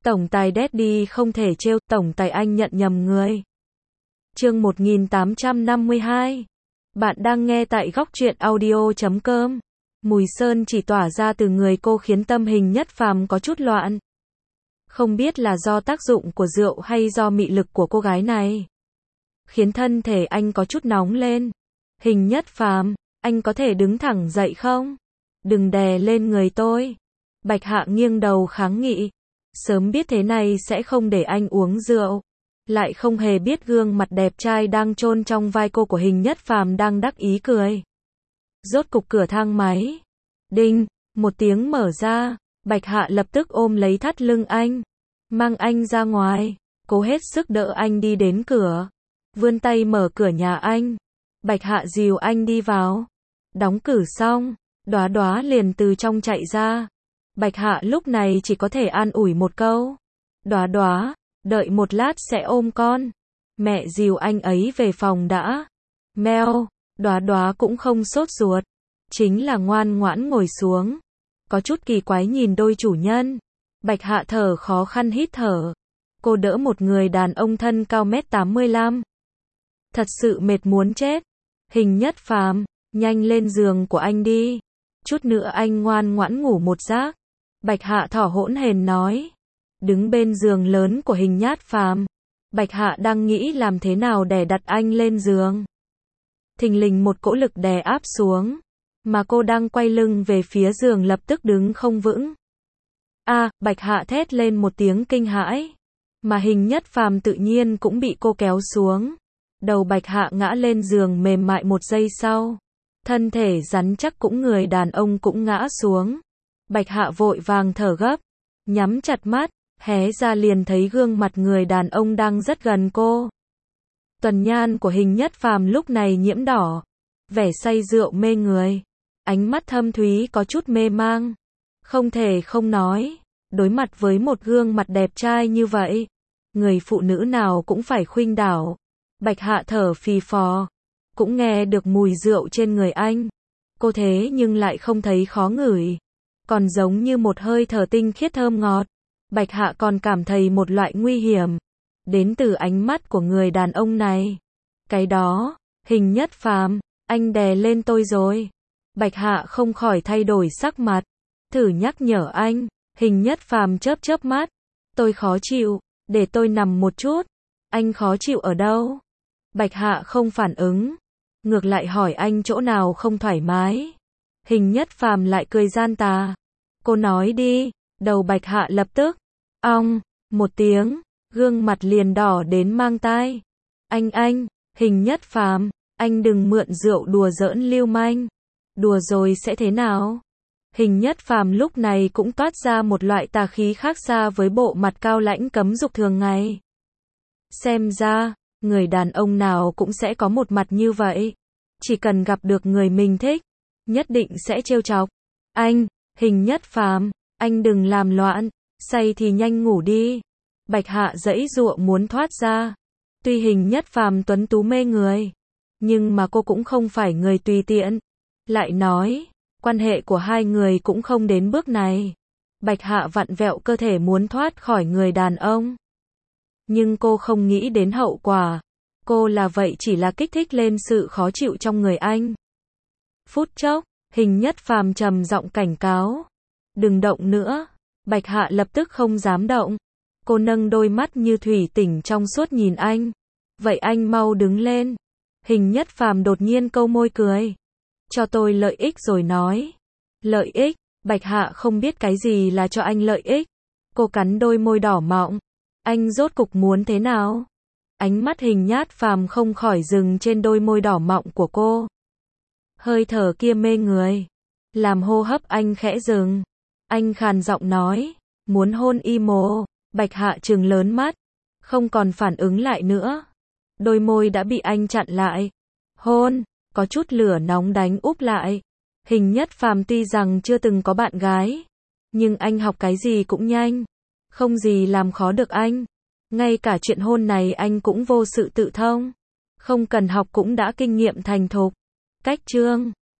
Tổng tài Daddy không thể trêu, tổng tài anh nhận nhầm người. Chương 1852. Bạn đang nghe tại góc truyện audio.com. Mùi sơn chỉ tỏa ra từ người cô khiến tâm Hình Nhất Phàm có chút loạn. Không biết là do tác dụng của rượu hay do mị lực của cô gái này, khiến thân thể anh có chút nóng lên. Hình Nhất Phàm, anh có thể đứng thẳng dậy không? Đừng đè lên người tôi. Bạch Hạ nghiêng đầu kháng nghị. Sớm biết thế này sẽ không để anh uống rượu. Lại không hề biết gương mặt đẹp trai đang chôn trong vai cô của Hình Nhất Phàm đang đắc ý cười. Rốt cục cửa thang máy. Đinh, một tiếng mở ra. Bạch Hạ lập tức ôm lấy thắt lưng anh, mang anh ra ngoài, cố hết sức đỡ anh đi đến cửa, vươn tay mở cửa nhà anh. Bạch Hạ dìu anh đi vào. Đóng cửa xong, Đóa Đóa liền từ trong chạy ra. Bạch Hạ lúc này chỉ có thể an ủi một câu. Đóa Đóa, đợi một lát sẽ ôm con. Mẹ dìu anh ấy về phòng đã. Mèo, Đóa Đóa cũng không sốt ruột, chính là ngoan ngoãn ngồi xuống. Có chút kỳ quái nhìn đôi chủ nhân. Bạch Hạ thở khó khăn hít thở. Cô đỡ một người đàn ông thân cao 1m85. Thật sự mệt muốn chết. Hình Nhất Phàm, nhanh lên giường của anh đi. Chút nữa anh ngoan ngoãn ngủ một giấc. Bạch Hạ thở hổn hển nói. Đứng bên giường lớn của Hình Nhất Phàm, Bạch Hạ đang nghĩ làm thế nào để đặt anh lên giường. Thình lình một cỗ lực đè áp xuống, mà cô đang quay lưng về phía giường lập tức đứng không vững. Bạch Hạ thét lên một tiếng kinh hãi, mà Hình Nhất Phàm tự nhiên cũng bị cô kéo xuống. Đầu Bạch Hạ ngã lên giường mềm mại, một giây sau, thân thể rắn chắc cũng người đàn ông cũng ngã xuống. Bạch Hạ vội vàng thở gấp, nhắm chặt mắt, hé ra liền thấy gương mặt người đàn ông đang rất gần cô. Tuần nhan của Hình Nhất Phàm lúc này nhiễm đỏ, vẻ say rượu mê người, ánh mắt thâm thúy có chút mê mang. Không thể không nói, đối mặt với một gương mặt đẹp trai như vậy, người phụ nữ nào cũng phải khuynh đảo. Bạch Hạ thở phì phò, cũng nghe được mùi rượu trên người anh. Cô thế nhưng lại không thấy khó ngửi, còn giống như một hơi thở tinh khiết thơm ngọt. Bạch Hạ còn cảm thấy một loại nguy hiểm đến từ ánh mắt của người đàn ông này. Cái đó, Hình Nhất Phàm, anh đè lên tôi rồi. Bạch Hạ không khỏi thay đổi sắc mặt, thử nhắc nhở anh. Hình Nhất Phàm chớp chớp mắt. Tôi khó chịu, để tôi nằm một chút. Anh khó chịu ở đâu? Bạch Hạ không phản ứng, ngược lại hỏi anh chỗ nào không thoải mái. Hình Nhất Phàm lại cười gian tà. Cô nói đi. Đầu Bạch Hạ lập tức ong một tiếng, gương mặt liền đỏ đến mang tai. Anh, Hình Nhất Phàm, anh đừng mượn rượu đùa giỡn lưu manh. Đùa rồi sẽ thế nào? Hình Nhất Phàm lúc này cũng toát ra một loại tà khí khác xa với bộ mặt cao lãnh cấm dục thường ngày. Xem ra, người đàn ông nào cũng sẽ có một mặt như vậy. Chỉ cần gặp được người mình thích, nhất định sẽ trêu chọc. Anh, Hình Nhất Phàm, anh đừng làm loạn, say thì nhanh ngủ đi. Bạch Hạ giãy giụa muốn thoát ra. Tuy Hình Nhất Phàm tuấn tú mê người, nhưng mà cô cũng không phải người tùy tiện. Lại nói, quan hệ của hai người cũng không đến bước này. Bạch Hạ vặn vẹo cơ thể muốn thoát khỏi người đàn ông, nhưng cô không nghĩ đến hậu quả. Cô là vậy chỉ là kích thích lên sự khó chịu trong người anh. Phút chốc, Hình Nhất Phàm trầm giọng cảnh cáo. Đừng động nữa. Bạch Hạ lập tức không dám động. Cô nâng đôi mắt như thủy tinh trong suốt nhìn anh. Vậy anh mau đứng lên. Hình Nhất Phàm đột nhiên câu môi cười. Cho tôi lợi ích rồi nói. Lợi ích? Bạch Hạ không biết cái gì là cho anh lợi ích. Cô cắn đôi môi đỏ mọng. Anh rốt cục muốn thế nào? Ánh mắt Hình Nhất Phàm không khỏi dừng trên đôi môi đỏ mọng của cô. Hơi thở kia mê người, làm hô hấp anh khẽ dừng. Anh khàn giọng nói, muốn hôn Imo. Bạch Hạ trừng lớn mắt, không còn phản ứng lại nữa. Đôi môi đã bị anh chặn lại. Hôn, có chút lửa nóng đánh úp lại. Hình Nhất Phàm tuy rằng chưa từng có bạn gái, nhưng anh học cái gì cũng nhanh, không gì làm khó được anh. Ngay cả chuyện hôn này anh cũng vô sự tự thông, không cần học cũng đã kinh nghiệm thành thục. Cách chương